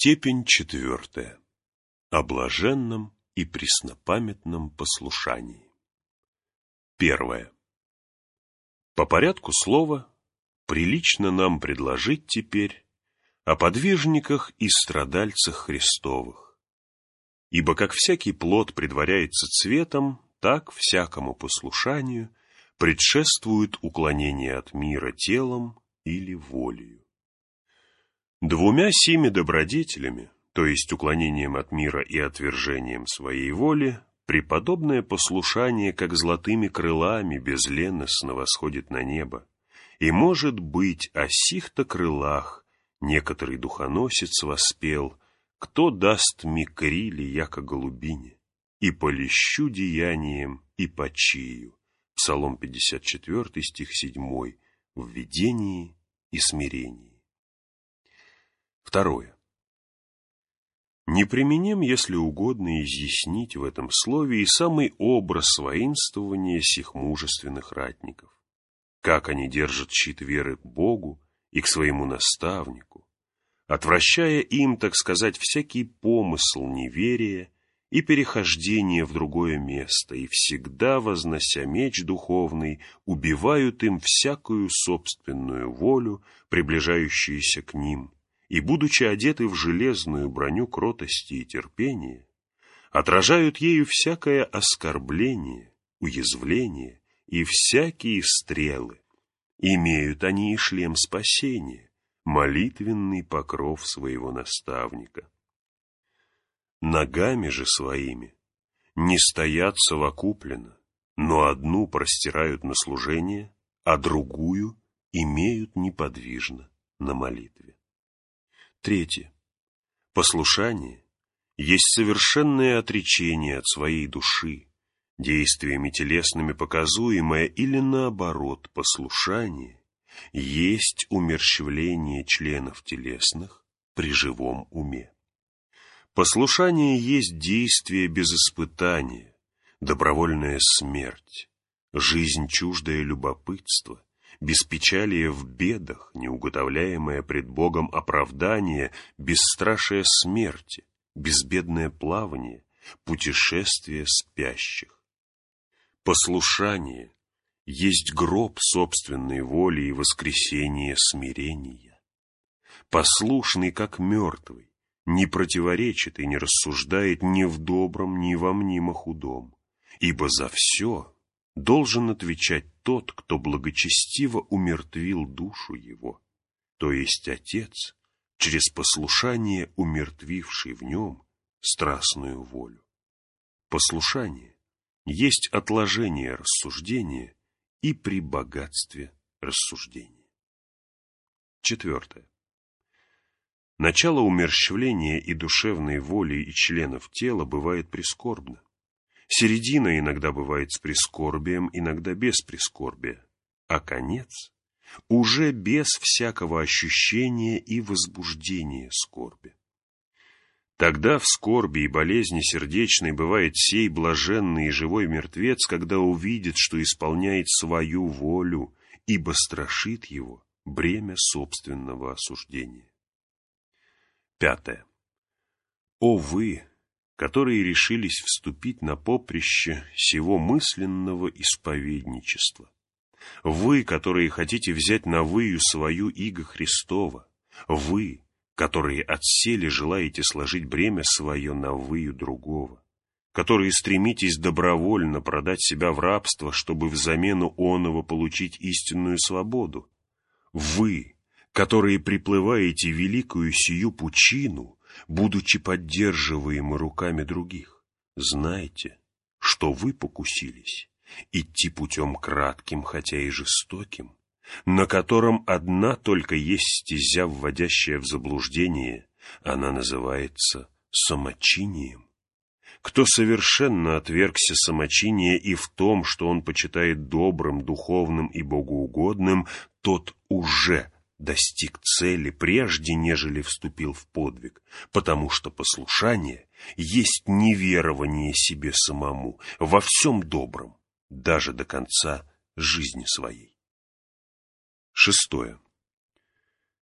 Степень 4. О блаженном и преснопамятном послушании. 1. По порядку слова прилично нам предложить теперь о подвижниках и страдальцах Христовых. Ибо как всякий плод предваряется цветом, так всякому послушанию предшествует уклонение от мира телом или волею. Двумя сими добродетелями, то есть уклонением от мира и отвержением своей воли, преподобное послушание, как золотыми крылами, безленостно восходит на небо, и, может быть, о сих-то крылах некоторый духоносец воспел: «Кто даст ми крили, яко голубине, и полещу деянием, и почию». Псалом 54, стих 7, в видении и смирении. 2. Не применим, если угодно, изъяснить в этом слове и самый образ воинствования сих мужественных ратников, как они держат щит веры к Богу и к своему наставнику, отвращая им, так сказать, всякий помысл неверия и перехождение в другое место, и всегда, вознося меч духовный, убивают им всякую собственную волю, приближающуюся к ним, и, будучи одеты в железную броню кротости и терпения, отражают ею всякое оскорбление, уязвление и всякие стрелы. Имеют они и шлем спасения, молитвенный покров своего наставника. Ногами же своими не стоят совокупленно, но одну простирают на служение, а другую имеют неподвижно на молитве. 3. Послушание есть совершенное отречение от своей души, действиями телесными показуемое, или наоборот, послушание есть умерщвление членов телесных при живом уме. Послушание есть действие без испытания, добровольная смерть, жизнь чуждая любопытства, беспечалие в бедах, неуготовляемое пред Богом оправдание, бесстрашие смерти, безбедное плавание, путешествие спящих. Послушание есть гроб собственной воли и воскресение смирения. Послушный, как мертвый, не противоречит и не рассуждает ни в добром, ни во мнимо худом, ибо за все должен отвечать тот, кто благочестиво умертвил душу его, то есть Отец, через послушание умертвивший в нем страстную волю. Послушание есть отложение рассуждения и при богатстве рассуждения. 4. Начало умерщвления и душевной воли и членов тела бывает прискорбно. Середина иногда бывает с прискорбием, иногда без прискорбия, а конец уже без всякого ощущения и возбуждения скорби. Тогда в скорби и болезни сердечной бывает сей блаженный и живой мертвец, когда увидит, что исполняет свою волю, ибо страшит его бремя собственного осуждения. 5. О вы, которые решились вступить на поприще сего мысленного исповедничества! Вы, которые хотите взять навыю свою иго Христова! Вы, которые отселе желаете сложить бремя свое навыю другого! Которые стремитесь добровольно продать себя в рабство, чтобы взамену оного получить истинную свободу! Вы, которые приплываете великую сию пучину, будучи поддерживаемы руками других, знайте, что вы покусились идти путем кратким, хотя и жестоким, на котором одна только есть стезя, вводящая в заблуждение, она называется самочинием. Кто совершенно отвергся самочиния и в том, что он почитает добрым, духовным и богоугодным, тот уже достиг цели прежде, нежели вступил в подвиг, потому что послушание есть неверование себе самому во всем добром, даже до конца жизни своей. 6.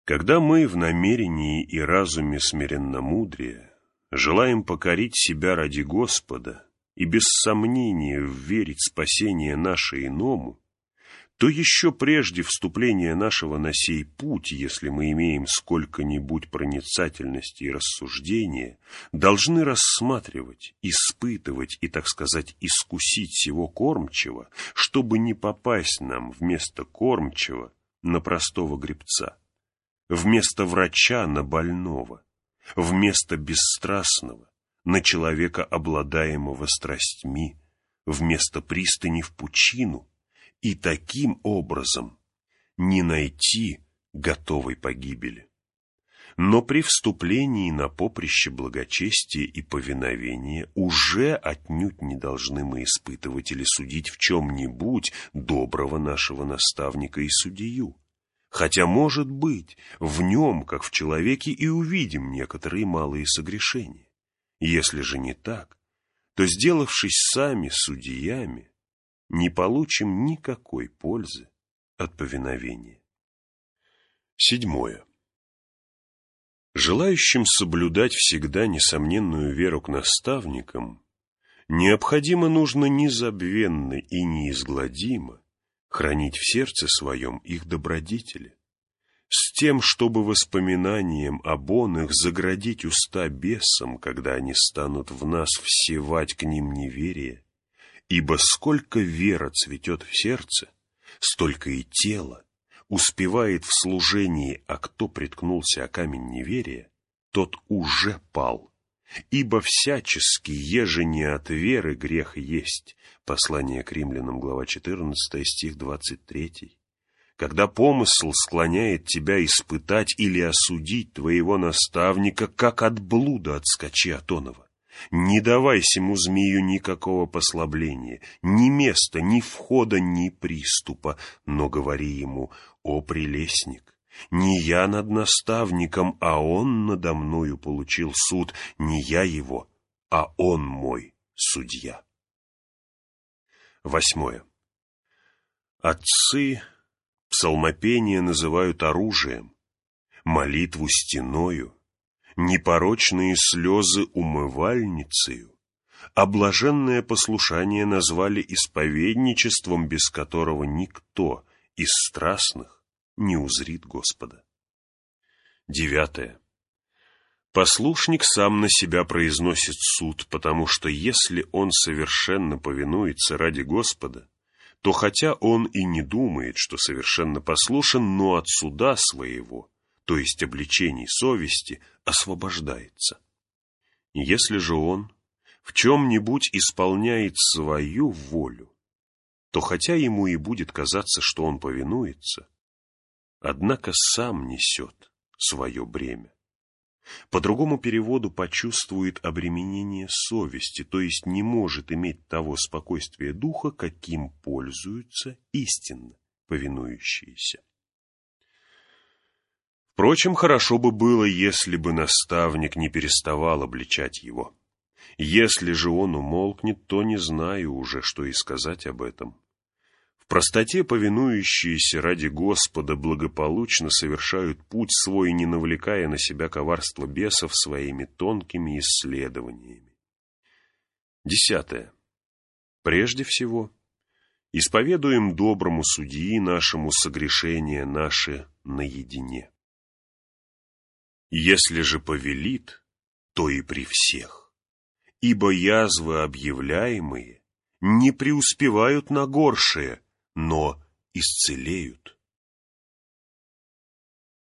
Когда мы в намерении и разуме смиренномудрия желаем покорить себя ради Господа и без сомнения вверить спасение наше иному, то еще прежде вступления нашего на сей путь, если мы имеем сколько-нибудь проницательности и рассуждения, должны рассматривать, испытывать и, так сказать, искусить сего кормчего, чтобы не попасть нам вместо кормчего на простого гребца, вместо врача на больного, вместо бесстрастного на человека, обладаемого страстьми, вместо пристани в пучину, и таким образом не найти готовой погибели. Но при вступлении на поприще благочестия и повиновения уже отнюдь не должны мы испытывать или судить в чем-нибудь доброго нашего наставника и судью, хотя, может быть, в нем, как в человеке, и увидим некоторые малые согрешения. Если же не так, то, сделавшись сами судьями, не получим никакой пользы от повиновения. 7. Желающим соблюдать всегда несомненную веру к наставникам необходимо нужно незабвенно и неизгладимо хранить в сердце своем их добродетели, с тем, чтобы воспоминанием об оных заградить уста бесам, когда они станут в нас всевать к ним неверие. Ибо сколько вера цветет в сердце, столько и тело успевает в служении, а кто приткнулся о камень неверия, тот уже пал. Ибо всячески, еже не от веры грех есть. Послание к Римлянам, глава 14, стих 23. Когда помысл склоняет тебя испытать или осудить твоего наставника, как от блуда отскочи от оного. Не давай сему змею никакого послабления, ни места, ни входа, ни приступа, но говори ему: «О, прелестник, не я над наставником, а он надо мною получил суд, не я его, а он мой судья». 8. Отцы псалмопение называют оружием, молитву стеною, непорочные слезы умывальницею, а блаженное послушание назвали исповедничеством, без которого никто из страстных не узрит Господа. 9. Послушник сам на себя произносит суд, потому что если он совершенно повинуется ради Господа, то хотя он и не думает, что совершенно послушен, но от суда своего, то есть обличений совести, освобождается. Если же он в чем-нибудь исполняет свою волю, то хотя ему и будет казаться, что он повинуется, однако сам несет свое бремя. По другому переводу почувствует обременение совести, то есть не может иметь того спокойствия духа, каким пользуются истинно повинующиеся. Впрочем, хорошо бы было, если бы наставник не переставал обличать его. Если же он умолкнет, то не знаю уже, что и сказать об этом. В простоте повинующиеся ради Господа благополучно совершают путь свой, не навлекая на себя коварство бесов своими тонкими исследованиями. 10. Прежде всего, исповедуем доброму судьи нашему согрешения наши наедине. Если же повелит, то и при всех, ибо язвы объявляемые не преуспевают на горшее, но исцелеют.